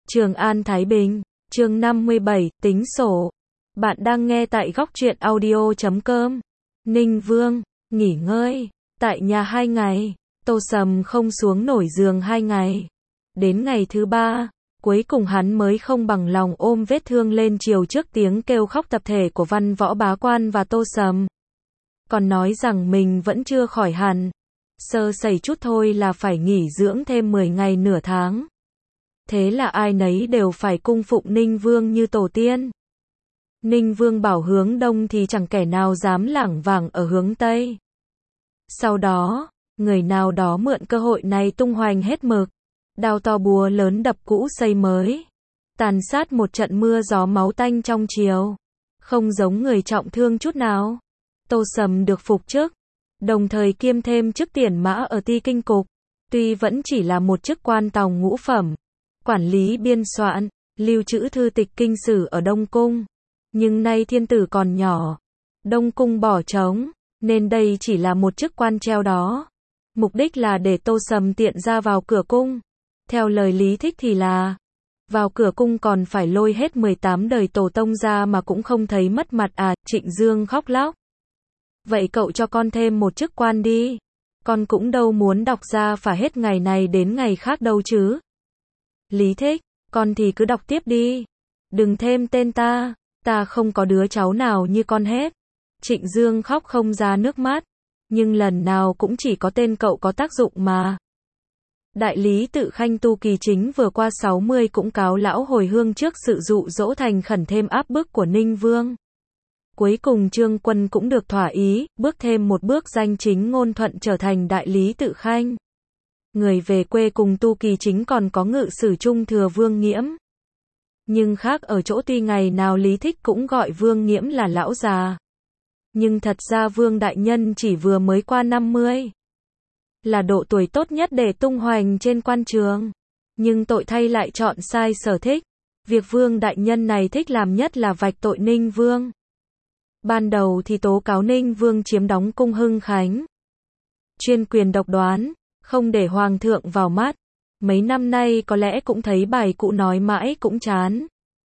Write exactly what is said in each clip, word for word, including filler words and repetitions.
Trường An Thái Bình, chương năm mươi bảy, tính sổ. Bạn đang nghe tại góc truyện audio chấm com. Ninh Vương, nghỉ ngơi, tại nhà hai ngày, Tô Sầm không xuống nổi giường hai ngày. Đến ngày thứ ba, cuối cùng hắn mới không bằng lòng ôm vết thương lên chiều trước tiếng kêu khóc tập thể của Văn Võ Bá Quan và Tô Sầm. Còn nói rằng mình vẫn chưa khỏi hẳn. Sơ sẩy chút thôi là phải nghỉ dưỡng thêm mười ngày nửa tháng. Thế là ai nấy đều phải cung phụng Ninh Vương như tổ tiên. Ninh Vương bảo hướng đông thì chẳng kẻ nào dám lảng vảng ở hướng tây. Sau đó, người nào đó mượn cơ hội này tung hoành hết mực. Đao to búa lớn đập cũ xây mới. Tàn sát một trận mưa gió máu tanh trong chiều. Không giống người trọng thương chút nào. Tô Sầm được phục chức, đồng thời kiêm thêm chức tiền mã ở Ti Kinh Cục. Tuy vẫn chỉ là một chức quan tòng ngũ phẩm, quản lý biên soạn, lưu trữ thư tịch kinh sử ở Đông Cung. Nhưng nay thiên tử còn nhỏ, Đông Cung bỏ trống, nên đây chỉ là một chức quan treo đó. Mục đích là để Tô Sầm tiện ra vào cửa cung. Theo lời Lý Thích thì là, vào cửa cung còn phải lôi hết mười tám đời tổ tông ra mà cũng không thấy mất mặt à, Trịnh Dương khóc lóc. Vậy cậu cho con thêm một chức quan đi. Con cũng đâu muốn đọc ra phả hết ngày này đến ngày khác đâu chứ. Lý Thích, con thì cứ đọc tiếp đi. Đừng thêm tên ta, ta không có đứa cháu nào như con hết. Trịnh Dương khóc không ra nước mắt, nhưng lần nào cũng chỉ có tên cậu có tác dụng mà. Đại lý Tự Khanh Tu Kỳ Chính vừa qua sáu mươi cũng cáo lão hồi hương trước sự dụ dỗ thành khẩn thêm áp bức của Ninh Vương. Cuối cùng Trương Quân cũng được thỏa ý, bước thêm một bước danh chính ngôn thuận trở thành đại lý Tự Khanh. Người về quê cùng Tu Kỳ Chính còn có ngự sử trung thừa Vương Nghiễm. Nhưng khác ở chỗ tuy ngày nào Lý Thích cũng gọi Vương Nghiễm là lão già. Nhưng thật ra Vương Đại Nhân chỉ vừa mới qua năm mươi. Là độ tuổi tốt nhất để tung hoành trên quan trường. Nhưng tội thay lại chọn sai sở thích. Việc Vương Đại Nhân này thích làm nhất là vạch tội Ninh Vương. Ban đầu thì tố cáo Ninh Vương chiếm đóng cung Hưng Khánh. Chuyên quyền độc đoán, không để Hoàng thượng vào mắt. Mấy năm nay có lẽ cũng thấy bài cũ nói mãi cũng chán.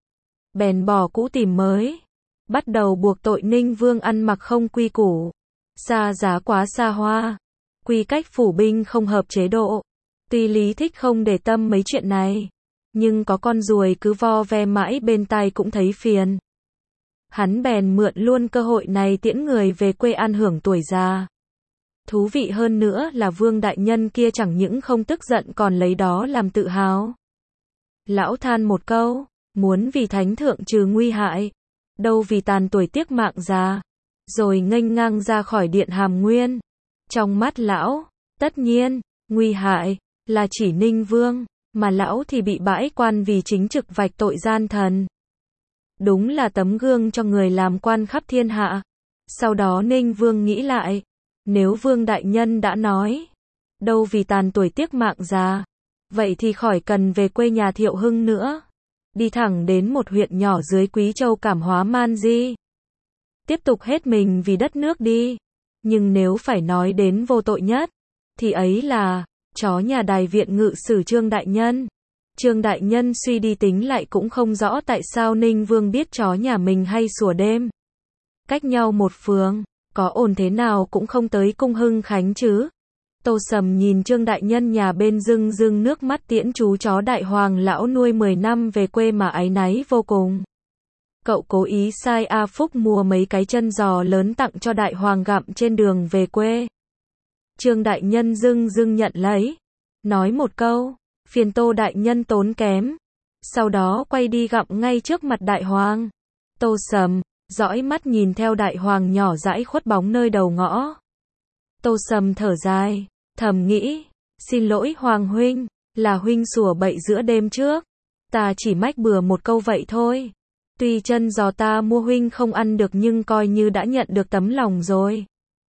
Bèn bỏ cũ tìm mới. Bắt đầu buộc tội Ninh Vương ăn mặc không quy củ. Xa giá quá xa hoa. Quy cách phủ binh không hợp chế độ. Tuy Lý Thích không để tâm mấy chuyện này. Nhưng có con ruồi cứ vo ve mãi bên tai cũng thấy phiền. Hắn bèn mượn luôn cơ hội này tiễn người về quê an hưởng tuổi già. Thú vị hơn nữa là Vương Đại Nhân kia chẳng những không tức giận còn lấy đó làm tự hào. Lão than một câu, muốn vì thánh thượng trừ nguy hại, đâu vì tàn tuổi tiếc mạng già, rồi nghênh ngang ra khỏi điện Hàm Nguyên. Trong mắt lão, tất nhiên, nguy hại, là chỉ Ninh Vương, mà lão thì bị bãi quan vì chính trực vạch tội gian thần. Đúng là tấm gương cho người làm quan khắp thiên hạ. Sau đó Ninh Vương nghĩ lại, nếu Vương Đại Nhân đã nói, đâu vì tàn tuổi tiếc mạng già, vậy thì khỏi cần về quê nhà Thiệu Hưng nữa. Đi thẳng đến một huyện nhỏ dưới Quý Châu Cảm Hóa Man Di. Tiếp tục hết mình vì đất nước đi. Nhưng nếu phải nói đến vô tội nhất, thì ấy là chó nhà Đài Viện ngự sử Trương Đại Nhân. Trương Đại Nhân suy đi tính lại cũng không rõ tại sao Ninh Vương biết chó nhà mình hay sủa đêm. Cách nhau một phường, có ổn thế nào cũng không tới cung Hưng Khánh chứ. Tô Sầm nhìn Trương Đại Nhân nhà bên rưng rưng nước mắt tiễn chú chó Đại Hoàng lão nuôi mười năm về quê mà áy náy vô cùng. Cậu cố ý sai A Phúc mua mấy cái chân giò lớn tặng cho Đại Hoàng gặm trên đường về quê. Trương Đại Nhân rưng rưng nhận lấy, nói một câu, phiền Tô Đại Nhân tốn kém. Sau đó quay đi gặm ngay trước mặt Đại Hoàng. Tô Sầm, dõi mắt nhìn theo Đại Hoàng nhỏ dãi khuất bóng nơi đầu ngõ. Tô Sầm thở dài, thầm nghĩ, xin lỗi Hoàng huynh, là huynh sủa bậy giữa đêm trước. Ta chỉ mách bừa một câu vậy thôi. Tuy chân giò ta mua huynh không ăn được nhưng coi như đã nhận được tấm lòng rồi.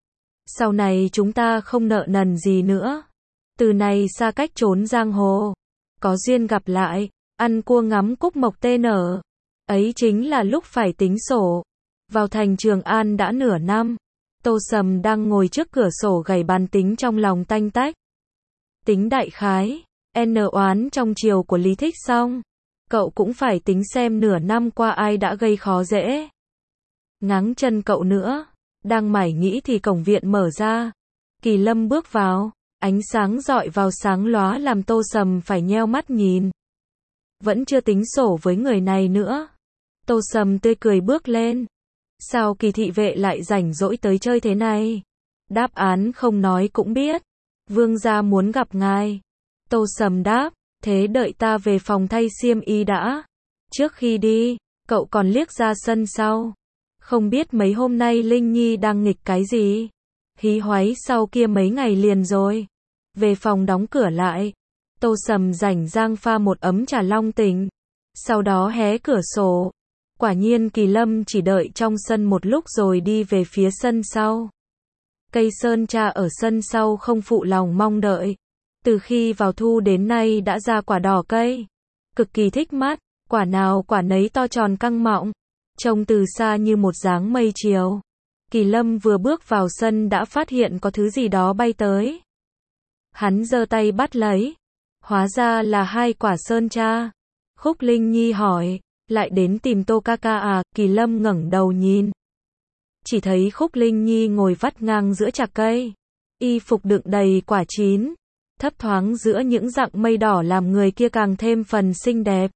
Sau này chúng ta không nợ nần gì nữa. Từ này xa cách trốn giang hồ. Có duyên gặp lại, ăn cua ngắm cúc mộc tê nở. Ấy chính là lúc phải tính sổ. Vào thành Trường An đã nửa năm. Tô Sầm đang ngồi trước cửa sổ gảy bàn tính trong lòng tanh tách. Tính đại khái, n oán trong chiều của Lý Thích xong. Cậu cũng phải tính xem nửa năm qua ai đã gây khó dễ. Ngáng chân cậu nữa. Đang mải nghĩ thì cổng viện mở ra. Kỳ Lâm bước vào. Ánh sáng rọi vào sáng lóa làm Tô Sầm phải nheo mắt nhìn. Vẫn chưa tính sổ với người này nữa. Tô Sầm tươi cười bước lên. Sao Kỳ thị vệ lại rảnh rỗi tới chơi thế này? Đáp án không nói cũng biết. Vương gia muốn gặp ngài. Tô Sầm đáp. Thế đợi ta về phòng thay xiêm y đã. Trước khi đi, cậu còn liếc ra sân sau. Không biết mấy hôm nay Linh Nhi đang nghịch cái gì? Hí hoáy sau kia mấy ngày liền rồi. Về phòng đóng cửa lại. Tô Sầm rảnh rang pha một ấm trà long tỉnh. Sau đó hé cửa sổ. Quả nhiên Kỳ Lâm chỉ đợi trong sân một lúc rồi đi về phía sân sau. Cây sơn tra ở sân sau không phụ lòng mong đợi. Từ khi vào thu đến nay đã ra quả đỏ cây. Cực kỳ thích mắt, quả nào quả nấy to tròn căng mọng. Trông từ xa như một dáng mây chiều. Kỳ Lâm vừa bước vào sân đã phát hiện có thứ gì đó bay tới. Hắn giơ tay bắt lấy. Hóa ra là hai quả sơn tra. Khúc Linh Nhi hỏi, lại đến tìm Tô ca ca à? Kỳ Lâm ngẩng đầu nhìn. Chỉ thấy Khúc Linh Nhi ngồi vắt ngang giữa chạc cây. Y phục đựng đầy quả chín. Thấp thoáng giữa những dặng mây đỏ làm người kia càng thêm phần xinh đẹp.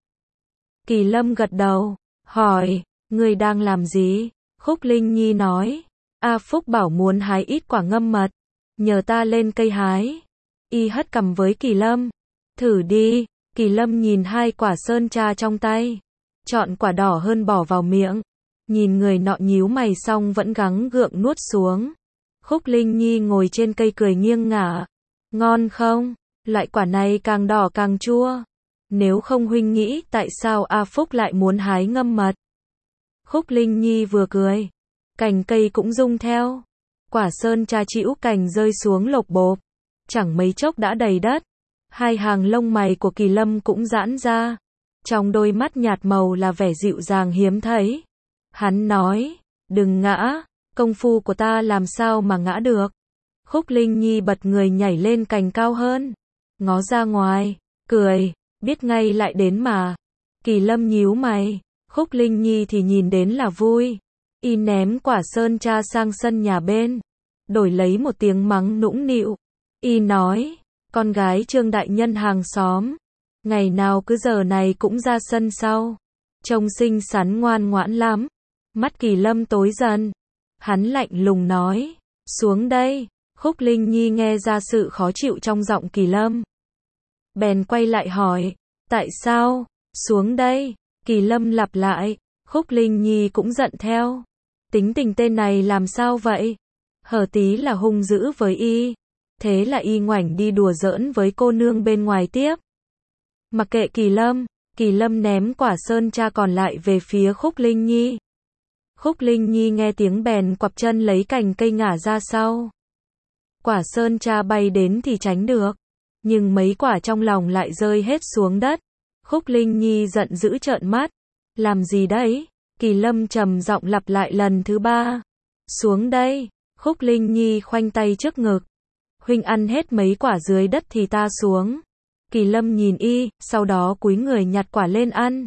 Kỳ Lâm gật đầu, hỏi, người đang làm gì? Khúc Linh Nhi nói, A Phúc bảo muốn hái ít quả ngâm mật, nhờ ta lên cây hái. Y hất cằm với Kỳ Lâm, thử đi. Kỳ Lâm nhìn hai quả sơn tra trong tay, chọn quả đỏ hơn bỏ vào miệng. Nhìn người nọ nhíu mày xong vẫn gắng gượng nuốt xuống. Khúc Linh Nhi ngồi trên cây cười nghiêng ngả. Ngon không? Loại quả này càng đỏ càng chua. Nếu không huynh nghĩ tại sao A Phúc lại muốn hái ngâm mật? Khúc Linh Nhi vừa cười, cành cây cũng rung theo. Quả sơn tra chĩu cành rơi xuống lộc bộp. Chẳng mấy chốc đã đầy đất. Hai hàng lông mày của Kỳ Lâm cũng giãn ra. Trong đôi mắt nhạt màu là vẻ dịu dàng hiếm thấy. Hắn nói, đừng ngã, công phu của ta làm sao mà ngã được. Khúc Linh Nhi bật người nhảy lên cành cao hơn, ngó ra ngoài, cười, biết ngay lại đến mà. Kỳ Lâm nhíu mày, Khúc Linh Nhi thì nhìn đến là vui. Y ném quả sơn tra sang sân nhà bên, đổi lấy một tiếng mắng nũng nịu. Y nói, con gái Trương đại nhân hàng xóm, ngày nào cứ giờ này cũng ra sân sau, trông xinh xắn ngoan ngoãn lắm. Mắt Kỳ Lâm tối dần, hắn lạnh lùng nói, xuống đây. Khúc Linh Nhi nghe ra sự khó chịu trong giọng Kỳ Lâm. Bèn quay lại hỏi, tại sao? Xuống đây. Kỳ Lâm lặp lại, Khúc Linh Nhi cũng giận theo. Tính tình tên này làm sao vậy? Hở tí là hung dữ với y. Thế là y ngoảnh đi đùa giỡn với cô nương bên ngoài tiếp. Mặc kệ Kỳ Lâm, Kỳ Lâm ném quả sơn tra còn lại về phía Khúc Linh Nhi. Khúc Linh Nhi nghe tiếng bèn quặp chân lấy cành cây ngả ra sau. Quả sơn tra bay đến thì tránh được, nhưng mấy quả trong lòng lại rơi hết xuống đất. Khúc Linh Nhi giận dữ trợn mắt. Làm gì đấy? Kỳ Lâm trầm giọng lặp lại lần thứ ba. Xuống đây. Khúc Linh Nhi khoanh tay trước ngực. Huynh ăn hết mấy quả dưới đất thì ta xuống. Kỳ Lâm nhìn y, sau đó cúi người nhặt quả lên ăn.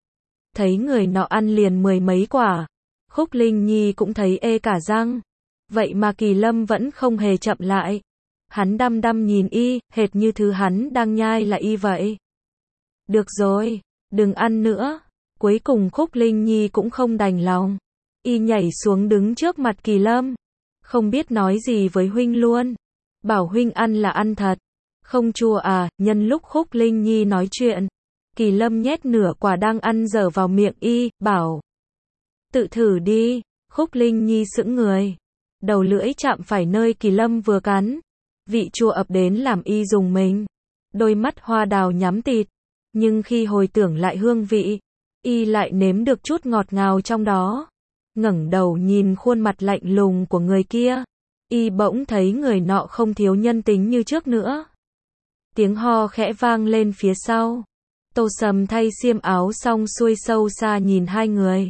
Thấy người nọ ăn liền mười mấy quả. Khúc Linh Nhi cũng thấy ê cả răng. Vậy mà Kỳ Lâm vẫn không hề chậm lại. Hắn đăm đăm nhìn y, hệt như thứ hắn đang nhai là y vậy. Được rồi, đừng ăn nữa. Cuối cùng Khúc Linh Nhi cũng không đành lòng. Y nhảy xuống đứng trước mặt Kỳ Lâm. Không biết nói gì với huynh luôn. Bảo huynh ăn là ăn thật. Không chua à? Nhân lúc Khúc Linh Nhi nói chuyện, Kỳ Lâm nhét nửa quả đang ăn dở vào miệng y, bảo. Tự thử đi. Khúc Linh Nhi sững người. Đầu lưỡi chạm phải nơi Kỳ Lâm vừa cắn. Vị chua ập đến làm y rùng mình. Đôi mắt hoa đào nhắm tịt. Nhưng khi hồi tưởng lại hương vị, y lại nếm được chút ngọt ngào trong đó. Ngẩng đầu nhìn khuôn mặt lạnh lùng của người kia, y bỗng thấy người nọ không thiếu nhân tính như trước nữa. Tiếng ho khẽ vang lên phía sau. Tô Sầm thay xiêm áo xong xuôi sâu xa nhìn hai người.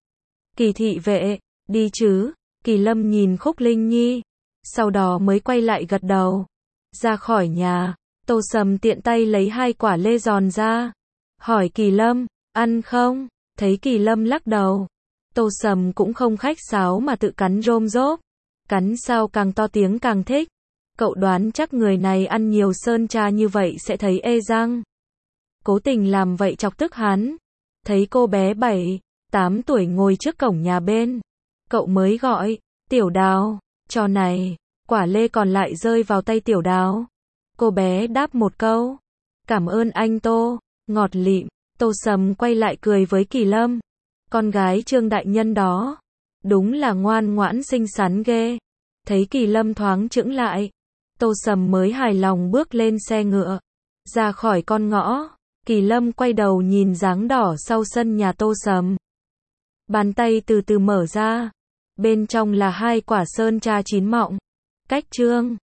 Kỳ thị vệ, đi chứ? Kỳ Lâm nhìn Khúc Linh Nhi, sau đó mới quay lại gật đầu. Ra khỏi nhà, Tô Sầm tiện tay lấy hai quả lê giòn ra. hỏi Kỳ Lâm, ăn không? Thấy Kỳ Lâm lắc đầu. Tô Sầm cũng không khách sáo mà tự cắn rôm rốp. Cắn sao càng to tiếng càng thích. Cậu đoán chắc người này ăn nhiều sơn tra như vậy sẽ thấy ê răng. Cố tình làm vậy chọc tức hắn. Thấy cô bé bảy, tám tuổi ngồi trước cổng nhà bên. Cậu mới gọi, Tiểu Đào, trò này, quả lê còn lại rơi vào tay Tiểu Đào. Cô bé đáp một câu, cảm ơn anh Tô, ngọt lịm. Tô Sầm quay lại cười với Kỳ Lâm. Con gái Trương đại nhân đó, đúng là ngoan ngoãn xinh xắn ghê. Thấy Kỳ Lâm thoáng chững lại, Tô Sầm mới hài lòng bước lên xe ngựa, ra khỏi con ngõ. Kỳ Lâm quay đầu nhìn dáng đỏ sau sân nhà Tô Sầm. Bàn tay từ từ mở ra, bên trong là hai quả sơn tra chín mọng. Cách Trương